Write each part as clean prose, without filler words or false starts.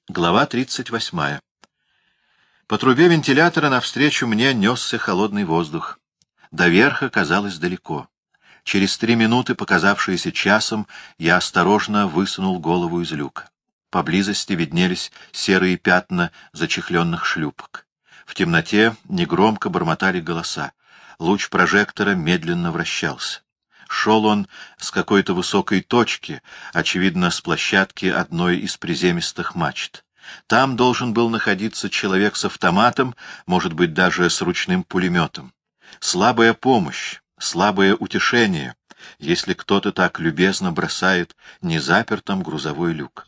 Глава 38. По трубе вентилятора навстречу мне несся холодный воздух. До верха казалось далеко. Через 3 минуты, показавшиеся часом, я осторожно высунул голову из люка. Поблизости виднелись серые пятна зачехленных шлюпок. В темноте негромко бормотали голоса. Луч прожектора медленно вращался. Шел он с какой-то высокой точки, очевидно, с площадки одной из приземистых мачт. Там должен был находиться человек с автоматом, может быть, даже с ручным пулеметом. Слабая помощь, слабое утешение, если кто-то так любезно бросает незапертым грузовой люк.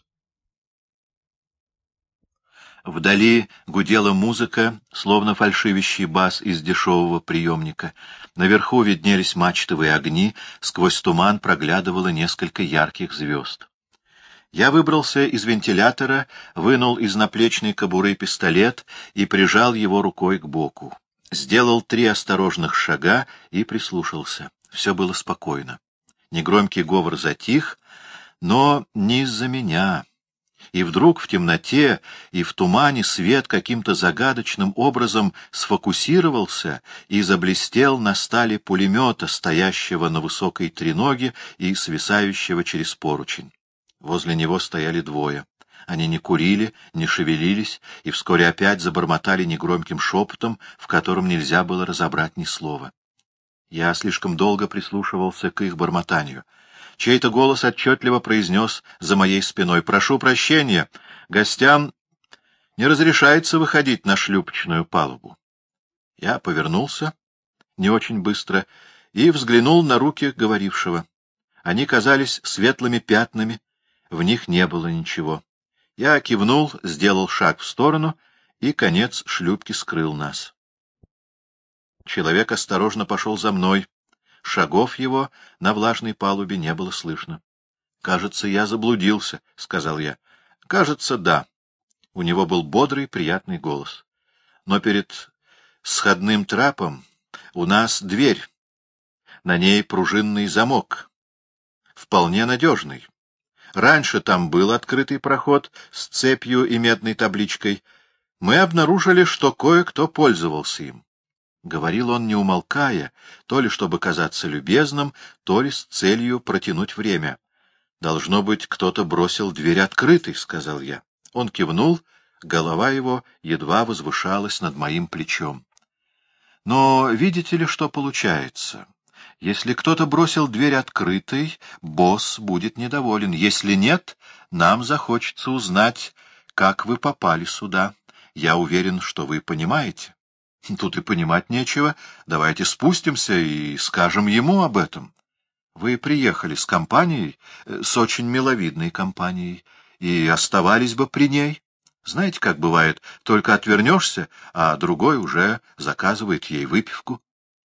Вдали гудела музыка, словно фальшивящий бас из дешевого приемника. Наверху виднелись мачтовые огни, сквозь туман проглядывало несколько ярких звезд. Я выбрался из вентилятора, вынул из наплечной кобуры пистолет и прижал его рукой к боку. Сделал 3 осторожных шага и прислушался. Все было спокойно. Негромкий говор затих, но не из-за меня. И вдруг в темноте и в тумане свет каким-то загадочным образом сфокусировался и заблестел на стали пулемета, стоящего на высокой треноге и свисающего через поручень. Возле него стояли 2. Они не курили, не шевелились, и вскоре опять забормотали негромким шепотом, в котором нельзя было разобрать ни слова. Я слишком долго прислушивался к их бормотанию. Чей-то голос отчетливо произнес за моей спиной: «Прошу прощения, гостям не разрешается выходить на шлюпочную палубу». Я повернулся не очень быстро и взглянул на руки говорившего. Они казались светлыми пятнами, в них не было ничего. Я кивнул, сделал шаг в сторону, и конец шлюпки скрыл нас. Человек осторожно пошел за мной. Шагов его на влажной палубе не было слышно. — Кажется, я заблудился, — сказал я. — Кажется, да. У него был бодрый, приятный голос. Но перед сходным трапом у нас дверь. На ней пружинный замок. Вполне надежный. Раньше там был открытый проход с цепью и медной табличкой. Мы обнаружили, что кое-кто пользовался им. Говорил он, не умолкая, то ли чтобы казаться любезным, то ли с целью протянуть время. — Должно быть, кто-то бросил дверь открытой, — сказал я. Он кивнул, голова его едва возвышалась над моим плечом. — Но видите ли, что получается? Если кто-то бросил дверь открытой, босс будет недоволен. Если нет, нам захочется узнать, как вы попали сюда. Я уверен, что вы понимаете. Тут и понимать нечего. Давайте спустимся и скажем ему об этом. Вы приехали с компанией, с очень миловидной компанией, и оставались бы при ней. Знаете, как бывает, только отвернешься, а другой уже заказывает ей выпивку.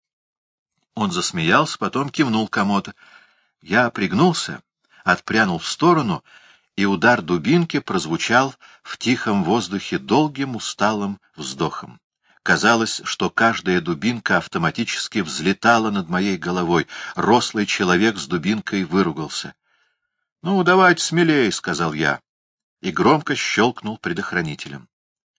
Он засмеялся, потом кивнул кому-то. Я пригнулся, отпрянул в сторону, и удар дубинки прозвучал в тихом воздухе долгим усталым вздохом. Казалось, что каждая дубинка автоматически взлетала над моей головой. Рослый человек с дубинкой выругался. — Ну, давайте смелее, — сказал я, и громко щелкнул предохранителем.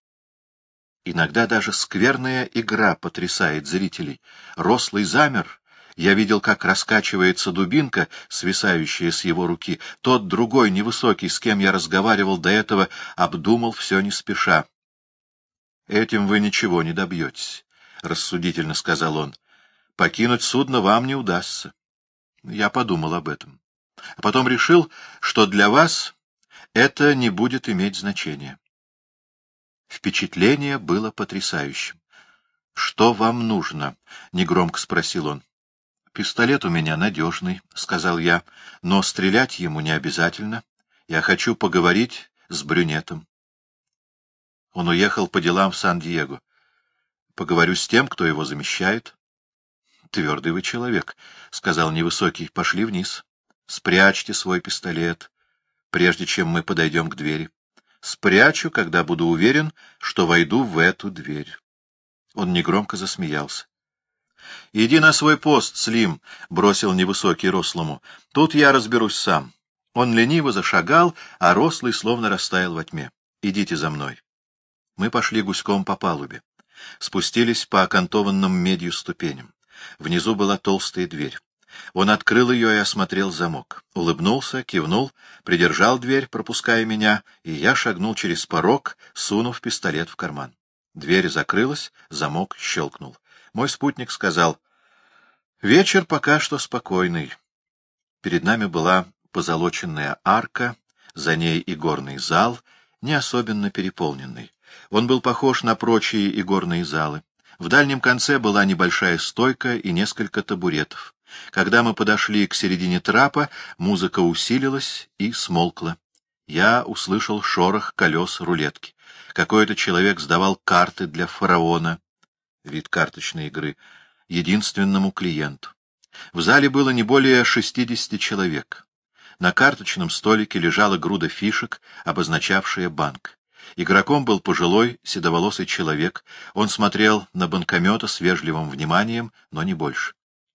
Иногда даже скверная игра потрясает зрителей. Рослый замер. Я видел, как раскачивается дубинка, свисающая с его руки. Тот другой, невысокий, с кем я разговаривал до этого, обдумал все не спеша. — Этим вы ничего не добьетесь, — рассудительно сказал он. — Покинуть судно вам не удастся. Я подумал об этом. А потом решил, что для вас это не будет иметь значения. Впечатление было потрясающим. — Что вам нужно? — негромко спросил он. — Пистолет у меня надежный, — сказал я, — но стрелять ему не обязательно. Я хочу поговорить с брюнетом. Он уехал по делам в Сан-Диего. Поговорю с тем, кто его замещает. — Твердый вы человек, — сказал невысокий. — Пошли вниз. Спрячьте свой пистолет, прежде чем мы подойдем к двери. Спрячу, когда буду уверен, что войду в эту дверь. Он негромко засмеялся. — Иди на свой пост, Слим, — бросил невысокий рослому. — Тут я разберусь сам. Он лениво зашагал, а рослый словно растаял во тьме. Идите за мной. Мы пошли гуськом по палубе. Спустились по окантованным медью ступеням. Внизу была толстая дверь. Он открыл ее и осмотрел замок. Улыбнулся, кивнул, придержал дверь, пропуская меня, и я шагнул через порог, сунув пистолет в карман. Дверь закрылась, замок щелкнул. Мой спутник сказал: «Вечер пока что спокойный». Перед нами была позолоченная арка, за ней игорный зал, не особенно переполненный. Он был похож на прочие игорные залы. В дальнем конце была небольшая стойка и несколько табуретов. Когда мы подошли к середине трапа, музыка усилилась и смолкла. Я услышал шорох колес рулетки. Какой-то человек сдавал карты для фараона, вид карточной игры, единственному клиенту. В зале было не более 60 человек. На карточном столике лежала груда фишек, обозначавшая банк. Игроком был пожилой, седоволосый человек. Он смотрел на банкомета с вежливым вниманием, но не больше.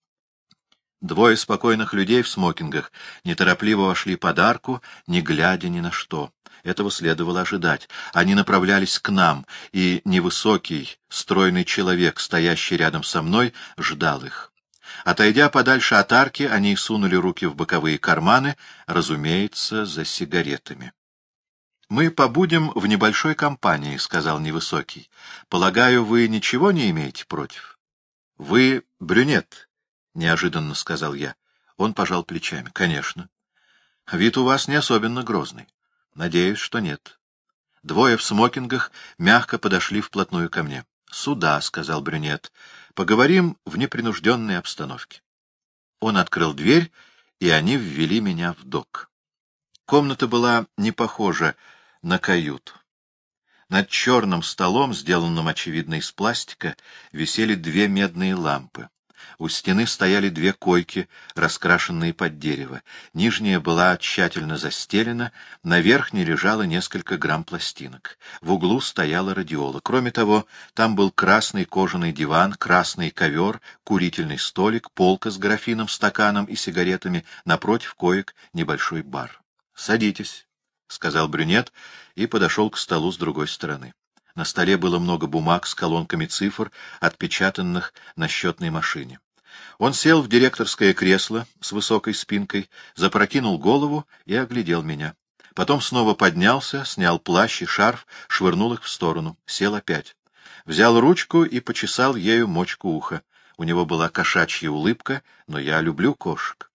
Двое спокойных людей в смокингах неторопливо вошли под арку, не глядя ни на что. Этого следовало ожидать. Они направлялись к нам, и невысокий, стройный человек, стоящий рядом со мной, ждал их. Отойдя подальше от арки, они сунули руки в боковые карманы, разумеется, за сигаретами. «Мы побудем в небольшой компании», — сказал невысокий. «Полагаю, вы ничего не имеете против?» «Вы брюнет», — неожиданно сказал я. Он пожал плечами. «Конечно. Вид у вас не особенно грозный. Надеюсь, что нет». Двое в смокингах мягко подошли вплотную ко мне. «Сюда», — сказал брюнет. «Поговорим в непринужденной обстановке». Он открыл дверь, и они ввели меня в док. Комната была не похожа на каюту. Над черным столом, сделанным, очевидно, из пластика, висели две медные лампы. У стены стояли две койки, раскрашенные под дерево. Нижняя была тщательно застелена, на верхней лежало несколько грамм пластинок. В углу стояла радиола. Кроме того, там был красный кожаный диван, красный ковер, курительный столик, полка с графином, стаканом и сигаретами, напротив коек небольшой бар. «Садитесь», — сказал брюнет и подошел к столу с другой стороны. На столе было много бумаг с колонками цифр, отпечатанных на счетной машине. Он сел в директорское кресло с высокой спинкой, запрокинул голову и оглядел меня. Потом снова поднялся, снял плащ и шарф, швырнул их в сторону, сел опять. Взял ручку и почесал ею мочку уха. У него была кошачья улыбка, но я люблю кошек.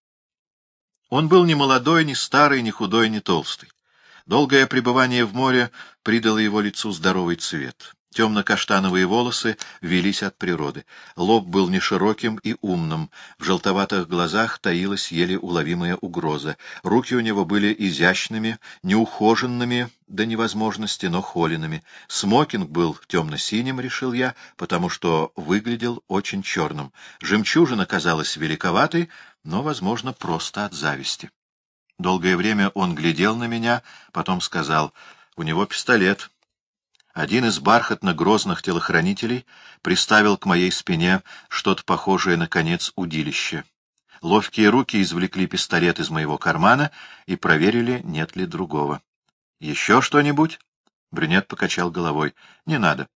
Он был ни молодой, ни старый, ни худой, ни толстый. Долгое пребывание в море придало его лицу здоровый цвет. Темно-каштановые волосы велись от природы. Лоб был нешироким и умным. В желтоватых глазах таилась еле уловимая угроза. Руки у него были изящными, неухоженными до невозможности, но холеными. Смокинг был темно-синим, решил я, потому что выглядел очень черным. Жемчужина казалась великоватой, но, возможно, просто от зависти. Долгое время он глядел на меня, потом сказал: «У него пистолет». Один из бархатно-грозных телохранителей приставил к моей спине что-то похожее на конец удилища. Ловкие руки извлекли пистолет из моего кармана и проверили, нет ли другого. «Еще что-нибудь?» Брюнет покачал головой. «Не надо».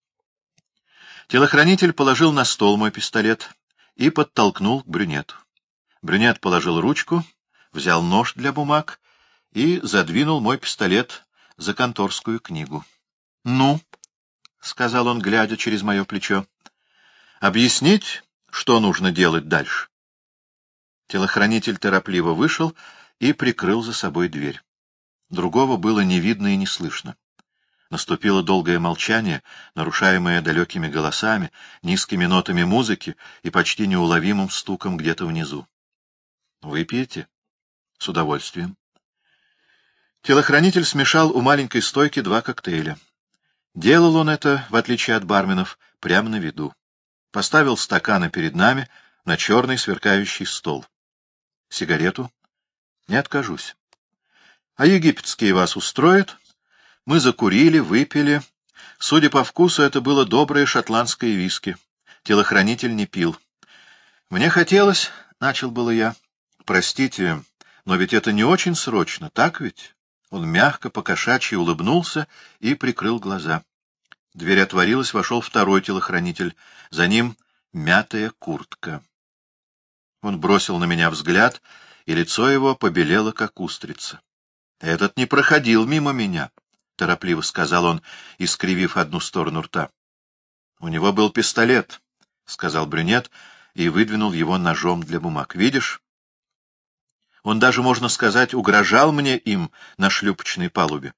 Телохранитель положил на стол мой пистолет и подтолкнул к брюнету. Брюнет положил ручку, взял нож для бумаг и задвинул мой пистолет за конторскую книгу. «Ну», — сказал он, глядя через мое плечо, — «объяснить, что нужно делать дальше?» Телохранитель торопливо вышел и прикрыл за собой дверь. Другого было не видно и не слышно. Наступило долгое молчание, нарушаемое далекими голосами, низкими нотами музыки и почти неуловимым стуком где-то внизу. «Выпьете?» «С удовольствием». Телохранитель смешал у маленькой стойки два коктейля. Делал он это, в отличие от барменов, прямо на виду. Поставил стаканы перед нами на черный сверкающий стол. «Сигарету?» «Не откажусь». «А египетские вас устроят?» Мы закурили, выпили. Судя по вкусу, это было доброе шотландское виски. Телохранитель не пил. «Мне хотелось...» — начал было я. «Простите, но ведь это не очень срочно, так ведь?» Он мягко, по-кошачьи улыбнулся и прикрыл глаза. Дверь отворилась, вошел второй телохранитель. За ним мятая куртка. Он бросил на меня взгляд, и лицо его побелело, как устрица. — Этот не проходил мимо меня, — торопливо сказал он, искривив одну сторону рта. — У него был пистолет, — сказал брюнет и выдвинул его ножом для бумаг. — Видишь? Он даже, можно сказать, угрожал мне им на шлюпочной палубе.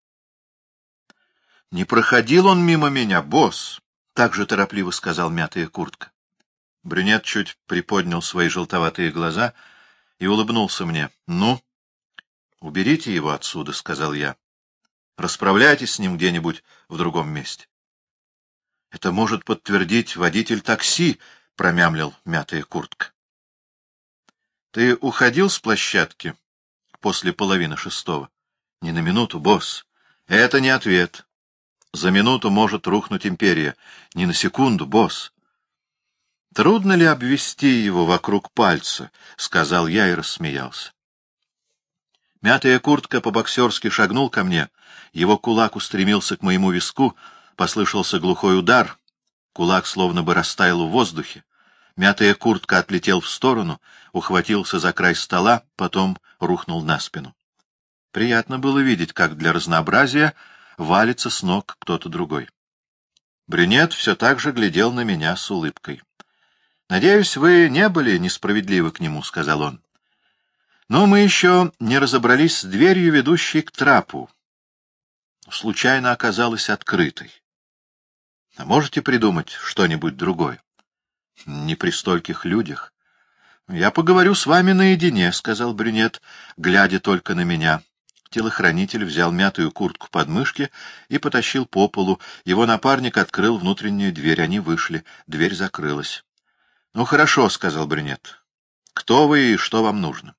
— Не проходил он мимо меня, босс, — так же торопливо сказал мятая куртка. Брюнет чуть приподнял свои желтоватые глаза и улыбнулся мне. — Ну? — Уберите его отсюда, — сказал я. — Расправляйтесь с ним где-нибудь в другом месте. — Это может подтвердить водитель такси, — промямлил мятая куртка. — Ты уходил с площадки после 5:30? — Ни на минуту, босс. Это не ответ. За минуту может рухнуть империя. Ни на секунду, босс. — Трудно ли обвести его вокруг пальца? — сказал я и рассмеялся. Мятая куртка по-боксерски шагнул ко мне. Его кулак устремился к моему виску. Послышался глухой удар. Кулак словно бы растаял в воздухе. Мятая куртка отлетел в сторону, ухватился за край стола, потом рухнул на спину. Приятно было видеть, как для разнообразия валится с ног кто-то другой. Брюнет все так же глядел на меня с улыбкой. — Надеюсь, вы не были несправедливы к нему, — сказал он. — Но мы еще не разобрались с дверью, ведущей к трапу. Случайно оказалась открытой. А можете придумать что-нибудь другое? — Не при стольких людях. — Я поговорю с вами наедине, — сказал брюнет, глядя только на меня. Телохранитель взял мятую куртку под мышки и потащил по полу. Его напарник открыл внутреннюю дверь. Они вышли. Дверь закрылась. — Ну, хорошо, — сказал брюнет. — Кто вы и что вам нужно?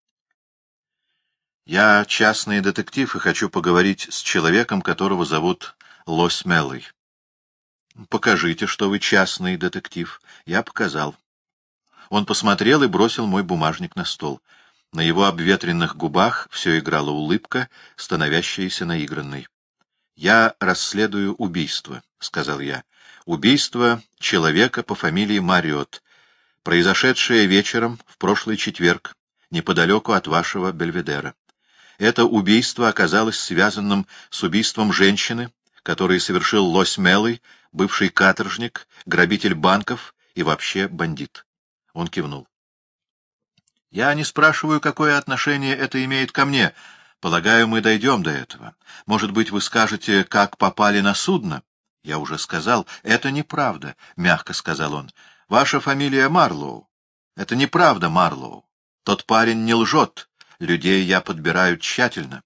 — Я частный детектив и хочу поговорить с человеком, которого зовут Лось Меллой. — Покажите, что вы частный детектив. Я показал. Он посмотрел и бросил мой бумажник на стол. На его обветренных губах все играла улыбка, становящаяся наигранной. — Я расследую убийство, — сказал я. — Убийство человека по фамилии Мариот, произошедшее вечером в прошлый четверг, неподалеку от вашего Бельведера. Это убийство оказалось связанным с убийством женщины, которое совершил Лось Меллой, бывший каторжник, грабитель банков и вообще бандит. Он кивнул. Я не спрашиваю, какое отношение это имеет ко мне. Полагаю, мы дойдем до этого. Может быть, вы скажете, как попали на судно? Я уже сказал. Это неправда, — мягко сказал он. Ваша фамилия Марлоу. Это неправда, Марлоу. Тот парень не лжет. Людей я подбираю тщательно.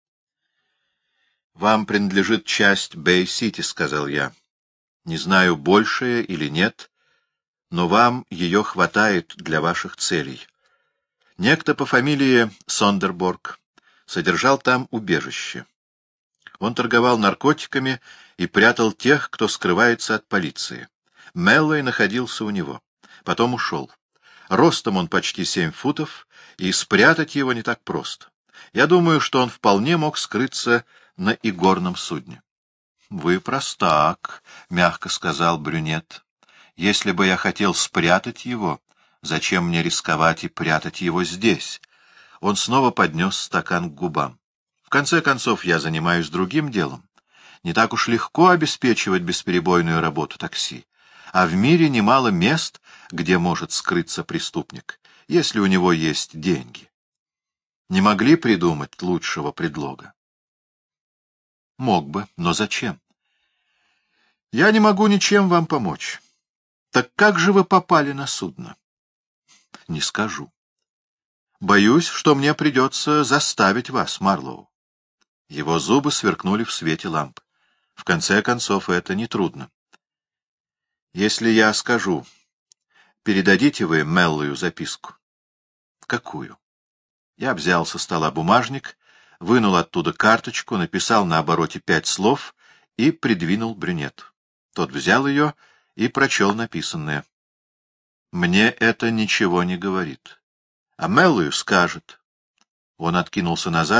Вам принадлежит часть Бэй-Сити, — сказал я. Не знаю, большая или нет, но вам ее хватает для ваших целей. Некто по фамилии Сондерборг содержал там убежище. Он торговал наркотиками и прятал тех, кто скрывается от полиции. Меллой находился у него. Потом ушел. Ростом он почти 7 футов, и спрятать его не так просто. Я думаю, что он вполне мог скрыться на игорном судне. — Вы простак, — мягко сказал брюнет. — Если бы я хотел спрятать его, зачем мне рисковать и прятать его здесь? Он снова поднес стакан к губам. В конце концов, я занимаюсь другим делом. Не так уж легко обеспечивать бесперебойную работу такси. А в мире немало мест, где может скрыться преступник, если у него есть деньги. Не могли придумать лучшего предлога? Мог бы, но зачем? Я не могу ничем вам помочь. Так как же вы попали на судно? Не скажу. Боюсь, что мне придется заставить вас, Марлоу. Его зубы сверкнули в свете ламп. В конце концов, это нетрудно. Если я скажу, передадите вы Меллою записку? Какую? Я взял со стола бумажник, вынул оттуда карточку, написал на обороте 5 слов и придвинул брюнету. Тот взял ее и прочел написанное. Мне это ничего не говорит. А Меллою скажет. Он откинулся назад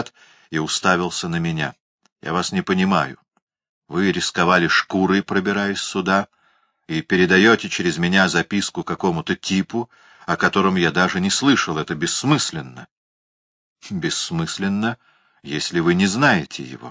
и уставился на меня. «Я вас не понимаю. Вы рисковали шкурой, пробираясь сюда, и передаете через меня записку какому-то типу, о котором я даже не слышал. Это бессмысленно». «Бессмысленно, если вы не знаете его».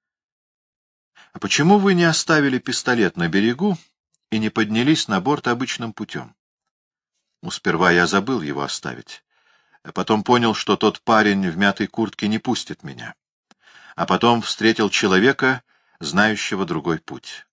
«А почему вы не оставили пистолет на берегу и не поднялись на борт обычным путем?» Сперва я забыл его оставить. Потом понял, что тот парень в мятой куртке не пустит меня. А потом встретил человека, знающего другой путь.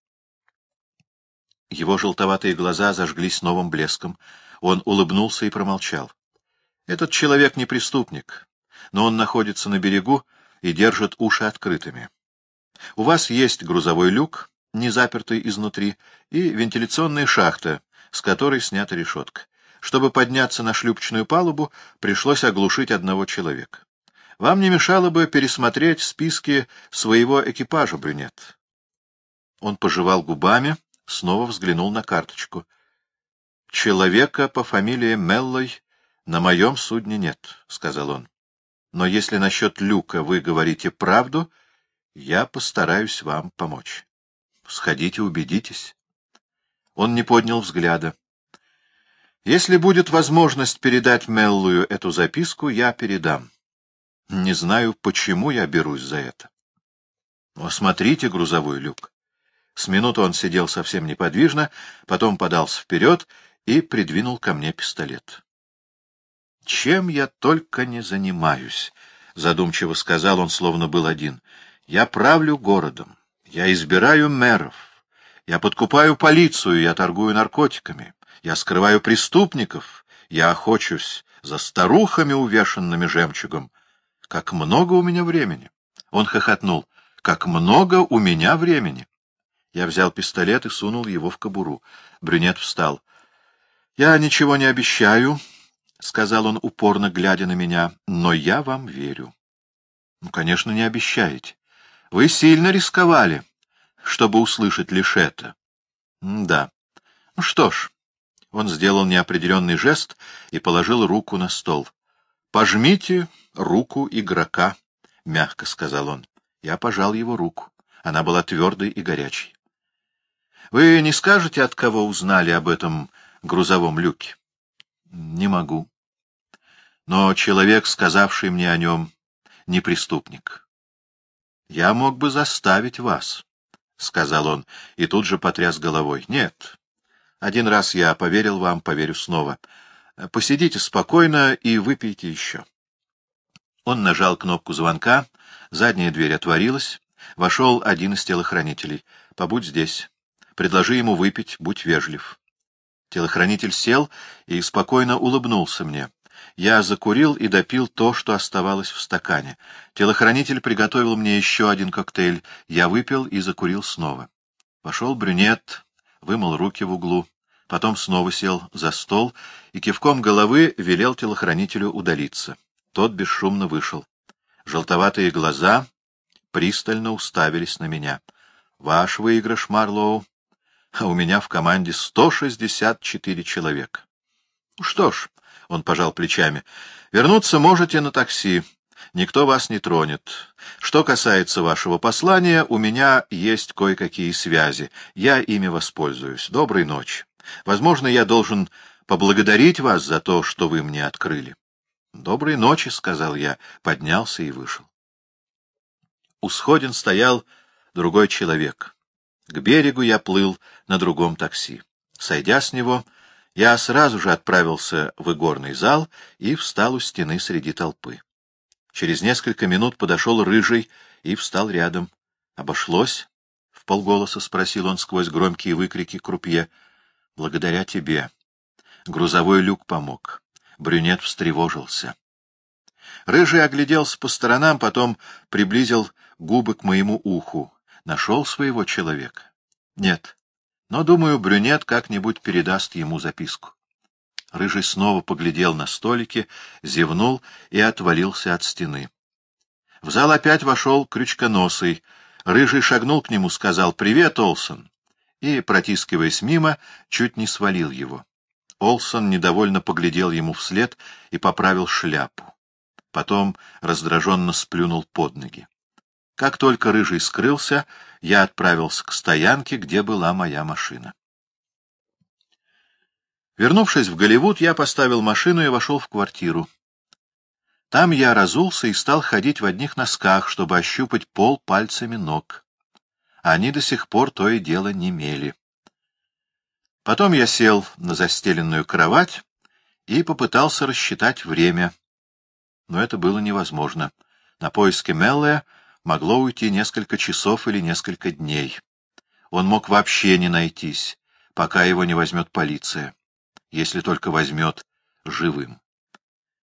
Его желтоватые глаза зажглись новым блеском. Он улыбнулся и промолчал. Этот человек не преступник, но он находится на берегу и держит уши открытыми. У вас есть грузовой люк, не запертый изнутри, и вентиляционная шахта, с которой снята решетка. Чтобы подняться на шлюпочную палубу, пришлось оглушить одного человека. Вам не мешало бы пересмотреть списки своего экипажа, брюнет. Он пожевал губами, снова взглянул на карточку. — Человека по фамилии Меллой на моем судне нет, — сказал он. — Но если насчет люка вы говорите правду, я постараюсь вам помочь. Сходите, убедитесь. Он не поднял взгляда. Если будет возможность передать Меллую эту записку, я передам. Не знаю, почему я берусь за это. Осмотрите грузовой люк. С минуту он сидел совсем неподвижно, потом подался вперед и придвинул ко мне пистолет. — Чем я только не занимаюсь, — задумчиво сказал он, словно был один. — Я правлю городом, я избираю мэров, я подкупаю полицию, я торгую наркотиками. Я скрываю преступников, я охочусь за старухами, увешанными жемчугом. Как много у меня времени! Он хохотнул. Как много у меня времени! Я взял пистолет и сунул его в кобуру. Брюнет встал. — Я ничего не обещаю, — сказал он, упорно глядя на меня, — но я вам верю. — Ну, конечно, не обещаете. Вы сильно рисковали, чтобы услышать лишь это. — Да. Ну что ж. Он сделал неопределенный жест и положил руку на стол. — Пожмите руку игрока, — мягко сказал он. Я пожал его руку. Она была твердой и горячей. — Вы не скажете, от кого узнали об этом грузовом люке? — Не могу. Но человек, сказавший мне о нем, не преступник. — Я мог бы заставить вас, — сказал он, и тут же потряс головой. — Нет. Один раз я поверил вам, поверю снова. Посидите спокойно и выпейте еще. Он нажал кнопку звонка, задняя дверь отворилась, вошел один из телохранителей. — Побудь здесь. Предложи ему выпить, будь вежлив. Телохранитель сел и спокойно улыбнулся мне. Я закурил и допил то, что оставалось в стакане. Телохранитель приготовил мне еще один коктейль. Я выпил и закурил снова. Вошел брюнет, вымыл руки в углу. Потом снова сел за стол и кивком головы велел телохранителю удалиться. Тот бесшумно вышел. Желтоватые глаза пристально уставились на меня. — Ваш выигрыш, Марлоу, а у меня в команде 164 человека. — Что ж, — он пожал плечами, — вернуться можете на такси. Никто вас не тронет. Что касается вашего послания, у меня есть кое-какие связи. Я ими воспользуюсь. Доброй ночи. Возможно, я должен поблагодарить вас за то, что вы мне открыли. — Доброй ночи, — сказал я, поднялся и вышел. У сходин стоял другой человек. К берегу я плыл на другом такси. Сойдя с него, я сразу же отправился в игорный зал и встал у стены среди толпы. Через несколько минут подошел Рыжий и встал рядом. — Обошлось? — вполголоса спросил он сквозь громкие выкрики крупье. — Благодаря тебе. Грузовой люк помог. Брюнет встревожился. Рыжий огляделся по сторонам, потом приблизил губы к моему уху. Нашел своего человека? Нет. Но, думаю, брюнет как-нибудь передаст ему записку. Рыжий снова поглядел на столики, зевнул и отвалился от стены. В зал опять вошел Крючконосый. Рыжий шагнул к нему, сказал: «Привет, Олсон!» и, протискиваясь мимо, чуть не свалил его. Олсон недовольно поглядел ему вслед и поправил шляпу. потом раздраженно сплюнул под ноги. Как только Рыжий скрылся, я отправился к стоянке, где была моя машина. Вернувшись в Голливуд, я поставил машину и вошел в квартиру. Там я разулся и стал ходить в одних носках, чтобы ощупать пол пальцами ног. Они до сих пор то и дело немели. Потом я сел на застеленную кровать и попытался рассчитать время. Но это было невозможно. На поиски Меллея могло уйти несколько часов или несколько дней. Он мог вообще не найтись, пока его не возьмет полиция, если только возьмет живым.